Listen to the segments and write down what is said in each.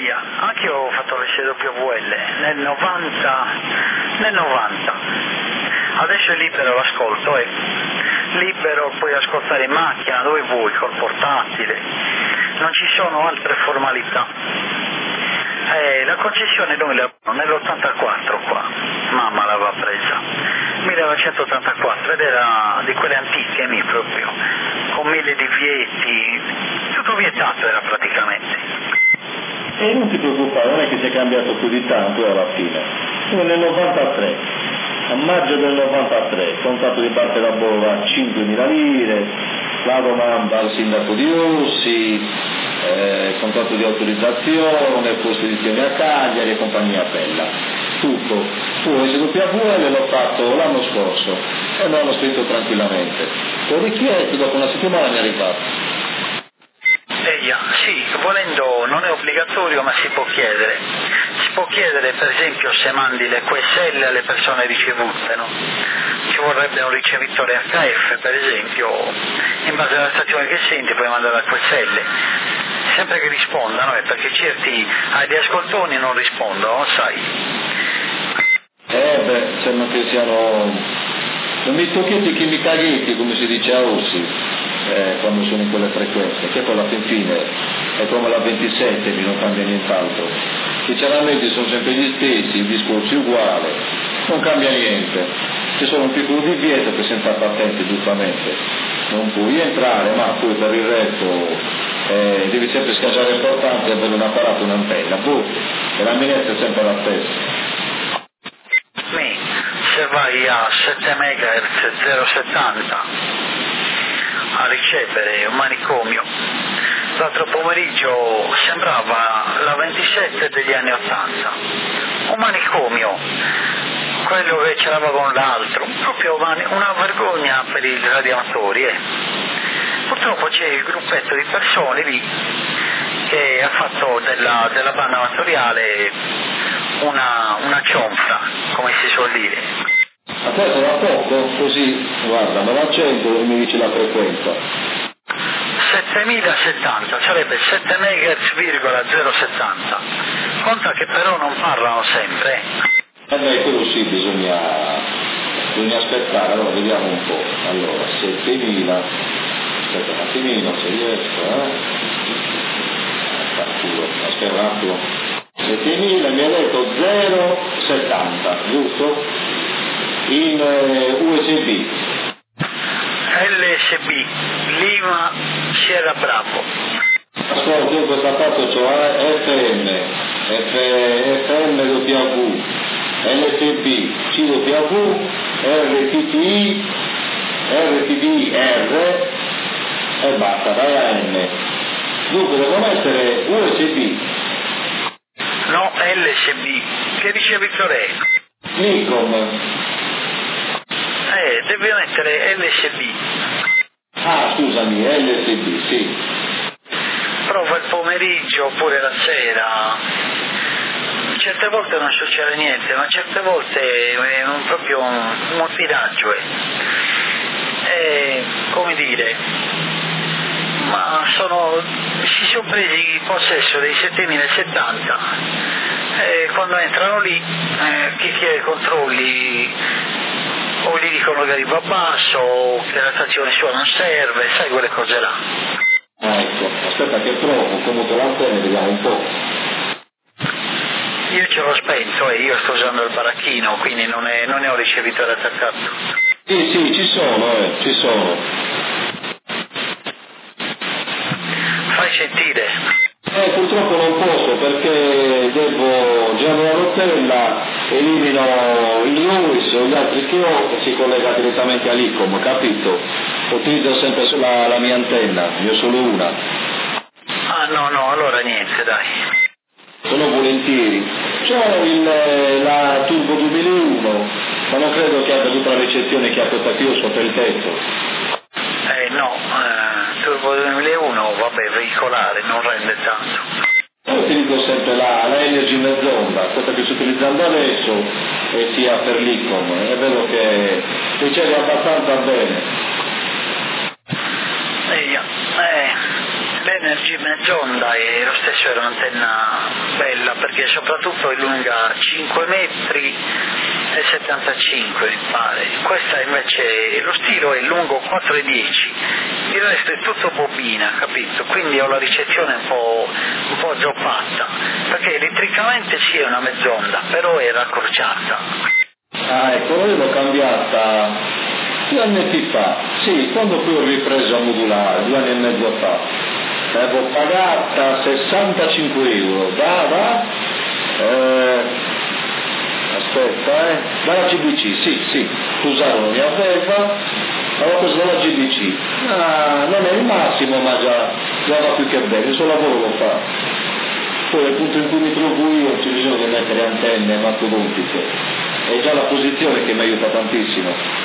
Eia, anche io ho fatto l'SWL nel 90. Adesso è libero l'ascolto, libero, puoi ascoltare in macchina, dove vuoi, col portatile, non ci sono altre formalità. La concessione dove l'ho nell'84 qua, mamma l'aveva presa, 1984, ed era di quelle antiche proprio, con 1000 divieti, tutto vietato era praticamente. E non ti preoccupare, non è che sia cambiato più di tanto alla fine. Nel 93, a maggio del 93, contratto di parte da Bova a 5.000 lire, la domanda al sindaco di Orsi, contratto di autorizzazione, costituzione a Cagliari e compagnia bella. Tutto. Poi SWL l'ho fatto l'anno scorso e me l'hanno scritto tranquillamente. L'ho richiesto, dopo una settimana mi è arrivato. Sì, volendo non è obbligatorio, ma si può chiedere. Si può chiedere per esempio se mandi le QSL alle persone ricevute, no? Ci vorrebbe un ricevitore HF per esempio, in base alla stazione che senti puoi mandare la QSL, sempre che rispondano, perché certi ascoltoni non rispondono, sai. Sembra che siano non mi tocchetti che mi caghetti, come si dice a Orsi. Quando sono in quelle frequenze, che poi alla fine è come la 27, non cambia nient'altro. I chiaramente sono sempre gli stessi, il discorso è uguale, non cambia niente. C'è solo un piccolo divieto che sempre attenti giustamente, non puoi entrare, ma poi per il resto devi sempre scacciare importante avere un apparato, un'antenna, e la minestra è sempre la stessa. Se vai a 7 MHz 070 a ricevere un manicomio, l'altro pomeriggio sembrava la 27 degli anni 80, un manicomio, quello che c'era con l'altro, proprio una vergogna per i radioamatori. Purtroppo c'è il gruppetto di persone lì che ha fatto della banda amatoriale una cionfra, come si suol dire. A te da poco, così, guarda, me la accendo e mi dice la frequenza. 7070, sarebbe 7 MHz,070. Conta che però non parlano sempre. Quello sì, bisogna aspettare, allora vediamo un po'. Allora, 7000, aspetta un attimino se riesco, aspetta un attimo. 7000 mi ha detto 070, giusto? In USB. LSB, Lima Sierra Bravo. Ascolta, io questa parte ho FM, FMW, LSB, CW, RTTI, RTDR e basta, vai a N. Dunque devo mettere USB. No, LSB. Che ricevitore è? Nikon. Devi mettere LSB. Ah, scusami, LSB, sì. Prova il pomeriggio oppure la sera. Certe volte non succede niente, ma certe volte è proprio un morpiraggio. Come dire, ma si sono presi in possesso dei 7070 e quando entrano lì chi chiede controlli o gli dicono che arriva basso o che la stazione sua non serve, sai quelle cose là. Ecco, aspetta che provo, comunque l'antenna, vediamo un po'. Io ce l'ho spento e io sto usando il baracchino, quindi non ne ho ricevitore attaccato. Sì, ci sono. Fai sentire. Purtroppo non posso perché devo girare la rotella, elimino il Lewis o gli altri che ho e si collega direttamente all'ICOM, capito? Utilizzo sempre la mia antenna, io solo una. Ah no, allora niente, dai. Sono volentieri. C'ho la Turbo 2001, ma non credo che abbia tutta la ricezione che ha questa qui, io sopra il tetto. Turbo 2001, vabbè, veicolare, non rende tanto. Io utilizzo sempre la Energy mezz'onda, questa che sto utilizzando adesso, e sia per l'ICOM, è vero che riceve abbastanza bene. l'Energy mezz'onda e lo stesso era un'antenna bella perché soprattutto è lunga 5 metri e 75 mi pare. Questa invece lo stilo è lungo 4,10, il resto è tutto bobina, capito? Quindi ho la ricezione un po' azzoppata, perché elettricamente sì è una mezz'onda, però era accorciata. Ah, ecco, io l'ho cambiata 2 anni fa, sì, quando poi ho ripreso a modulare, 2 anni e mezzo fa. L'avevo pagata 65 euro, dalla GBC, sì, Cusano non ne aveva, avevo preso dalla GBC, non è il massimo ma già va più che bene, il suo lavoro lo fa. Poi al punto in cui mi trovo io c'è bisogno di mettere antenne mastodontiche, è già la posizione che mi aiuta tantissimo.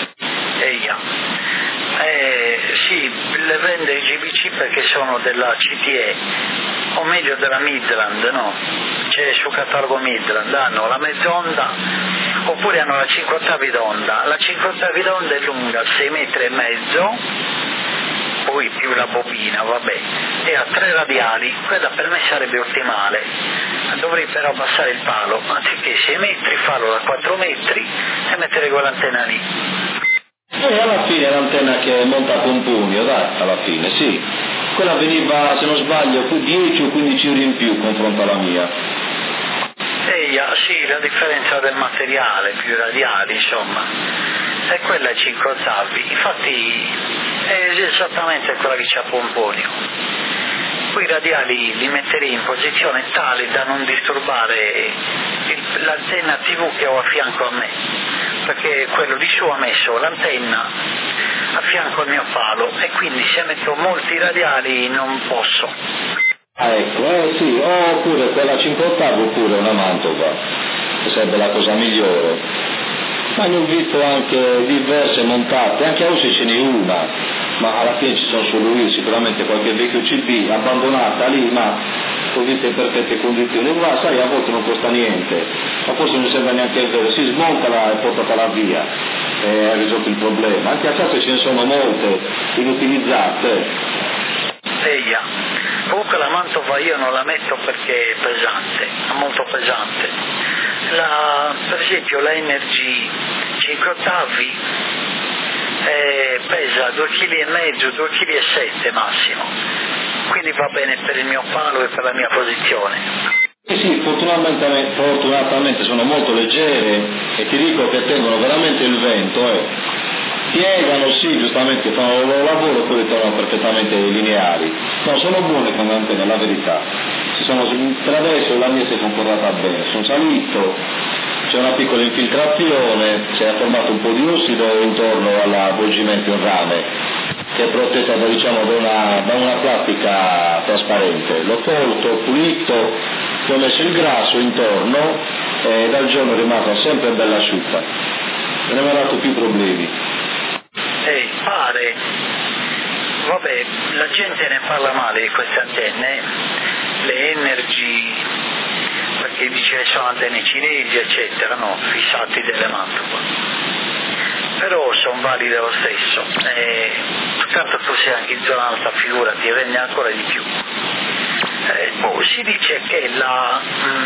Sì, le vende i GBC perché sono della CTE, o meglio della Midland, no? C'è sul catalogo Midland, hanno la mezz'onda oppure hanno la 5 ottavi d'onda. La 5 ottavi d'onda è lunga 6 metri e mezzo, poi più la bobina, vabbè, e ha 3 radiali, quella per me sarebbe ottimale. Dovrei però abbassare il palo, anziché 6 metri farlo da 4 metri e mettere quell'antenna lì. E alla fine l'antenna che monta a pomponio, dai, alla fine, sì. Quella veniva, se non sbaglio, 10 o 15 euro in più confronto alla mia. Sì, la differenza del materiale, più radiali, insomma. E quella è 5 ottavi, infatti è esattamente quella che c'ha pomponio. Poi i radiali li metterei in posizione tale da non disturbare l'antenna TV che ho a fianco a me, perché quello di su ha messo l'antenna a fianco al mio palo e quindi se metto molti radiali non posso. Ecco, sì, oppure quella 5 ottavi oppure una Mantova, che sarebbe la cosa migliore. Ma ne ho visto anche diverse montate, anche a Ossi ce n'è una, ma alla fine ci sono solo io, sicuramente qualche vecchio CD abbandonata lì, ma ho visto in perfette condizioni, ma sai, a volte non costa niente, ma forse non sembra neanche vero, si smontala e portatela via, e hai risolto il problema. Anche a casa ce ne sono molte inutilizzate. Comunque la Mantova io non la metto perché è pesante, è molto pesante. Per esempio la Energy 5 ottavi pesa 2,5 kg, 2,7 kg massimo, quindi va bene per il mio palo e per la mia posizione. Sì, fortunatamente sono molto leggere e ti dico che tengono veramente il vento, piegano, sì, giustamente fanno il loro lavoro e poi ritornano perfettamente lineari. No, sono buone come antenne, la verità. Per adesso la mia si è comportata bene, sono salito, c'è una piccola infiltrazione, si è formato un po' di ossido intorno all'avvolgimento in rame, che è protetta da una plastica trasparente. L'ho tolto, ho pulito, gli ho messo il grasso intorno e dal giorno è rimasta sempre bella asciutta. Non mi ha dato più problemi. Pare, vabbè, la gente ne parla male di queste antenne, le Energy, perché dice che sono antenne cinesi, eccetera, no, fissati delle Mantova. Però sono valide lo stesso, tanto tu sei anche in zona alta, figurati, rende ancora di più. Si dice che la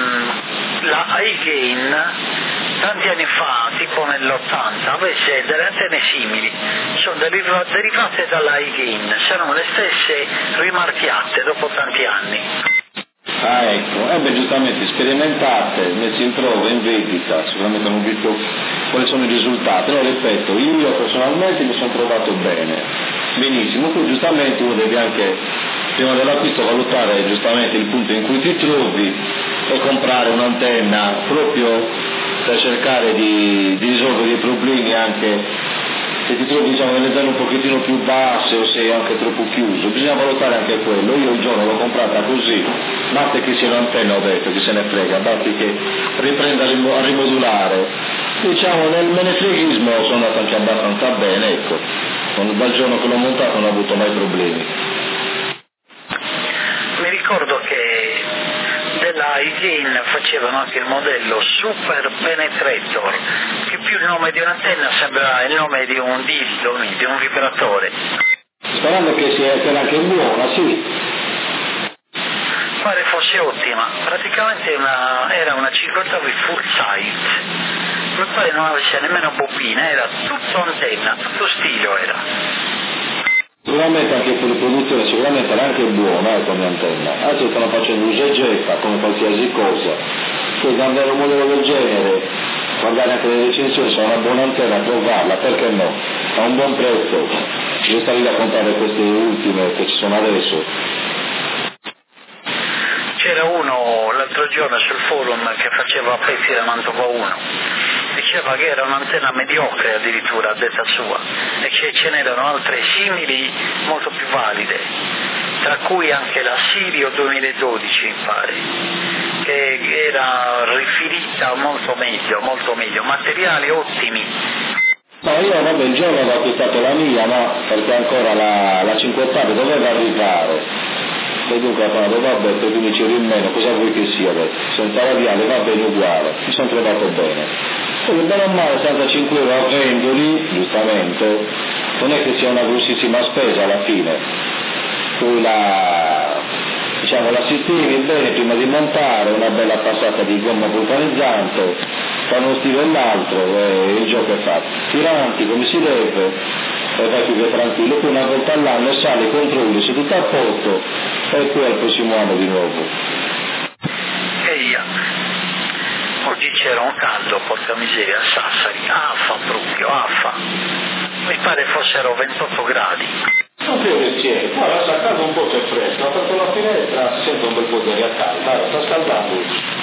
iGain tanti anni fa, tipo nell'80, avesse delle antenne simili, sono derivate dalla iGain, sono le stesse rimarchiate dopo tanti anni. Ah, ecco, giustamente sperimentate, messe in prova, in vendita, sicuramente non ho visto quali sono i risultati, no, ripeto, io personalmente mi sono trovato bene, benissimo, poi giustamente uno deve anche, prima dell'acquisto, valutare giustamente il punto in cui ti trovi e comprare un'antenna proprio per cercare di risolvere i problemi anche se ti trovi nelle zone un pochettino più basse o sei anche troppo chiuso, bisogna valutare anche quello. Io il giorno l'ho comprata così, basta che sia un'antenna, ho detto, chi se ne frega, basta che riprenda a rimodulare. Nel menefreghismo sono andato anche abbastanza bene, ecco, dal giorno che l'ho montato non ho avuto mai problemi. Mi ricordo che della iGain facevano anche il modello Super Penetrator, che più il nome di un'antenna sembra il nome di un dildo, di un vibratore. Sperando che sia anche buona, sì. Pare fosse ottima, praticamente era una 50V full size, mi pare non avesse nemmeno bobina, era tutto antenna, tutto stilo era. Sicuramente anche per riproduzione, sicuramente era anche buona come antenna, adesso stanno facendo usa e getta come qualsiasi cosa, quindi andare a un modello del genere, guardare anche le recensioni, se è una buona antenna, provarla, perché no? A un buon prezzo, io starei a comprare queste ultime che ci sono adesso. C'era uno l'altro giorno sul forum che faceva pezzi da Mantova 1, diceva che era un'antenna mediocre addirittura a detta sua e che ce n'erano altre simili molto più valide, tra cui anche la Sirio 2012 mi pare, che era riferita molto meglio, materiali ottimi. No, io vabbè il giorno avevo acquistato la mia, no, perché ancora la 50 doveva arrivare. E dunque ho parlato, vabbè, per 15 euro in meno, cosa vuoi che sia adesso? Senza radiale va bene uguale, mi sono trovato bene. Poi bene o male, 65 euro a vendoli, giustamente, non è che sia una grossissima spesa alla fine. Tu la sistemi bene prima di montare, una bella passata di gomma vulcanizzante, tra uno stile e l'altro, e il gioco è fatto. Tiranti come si deve, e vai più che tranquillo, poi una volta all'anno sali, controlli, se tutto a posto, e poi al prossimo anno di nuovo. Eia, oggi c'era un caldo, porca miseria, a Sassari, affa proprio, affa, mi pare fossero 28 gradi. Non credo che c'è, guarda, sta casa un po' c'è fresco, ho aperto la finestra, si sente un bel po' di aria calda, sta scaldando.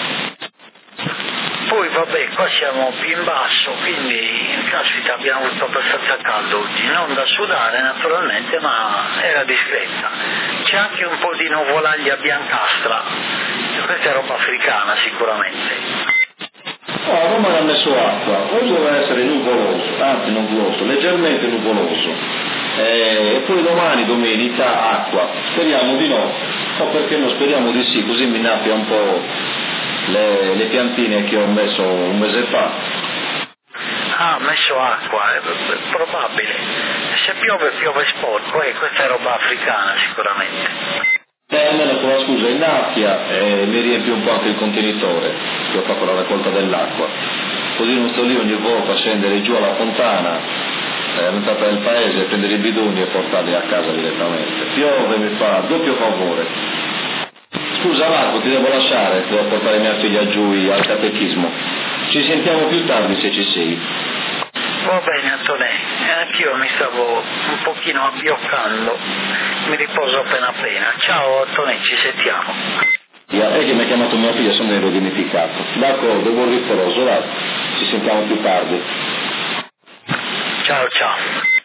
Poi vabbè, qua siamo più in basso, quindi caspita abbiamo avuto abbastanza caldo oggi, non da sudare naturalmente, ma era discreta. C'è anche un po' di nuvolaglia biancastra, questa è roba africana sicuramente. No, a Roma hanno messo acqua, oggi doveva essere nuvoloso, anzi nuvoloso, leggermente nuvoloso, e poi domani, domenica, acqua, speriamo di no, o perché no, speriamo di sì, così mi nappia un po' le piantine che ho messo un mese fa. Ah, ha messo acqua, è probabile, se piove sporco, questa è roba africana sicuramente. Almeno con la scusa innaffia e mi riempie un po' anche il contenitore che ho fatto la raccolta dell'acqua, così non sto lì ogni volta a scendere giù alla fontana, all'entrata del paese, a prendere i bidoni e portarli a casa direttamente. Piove, mi fa doppio favore. Scusa Marco, ti devo lasciare, devo portare mia figlia giù al catechismo. Ci sentiamo più tardi se ci sei. Va bene Antonè, anch'io mi stavo un pochino abbioccando, mi riposo appena appena. Ciao Antonè, ci sentiamo. È che mi ha chiamato mia figlia, se me l'ero dimenticato. D'accordo, buon riposo, dai. Ci sentiamo più tardi. Ciao ciao.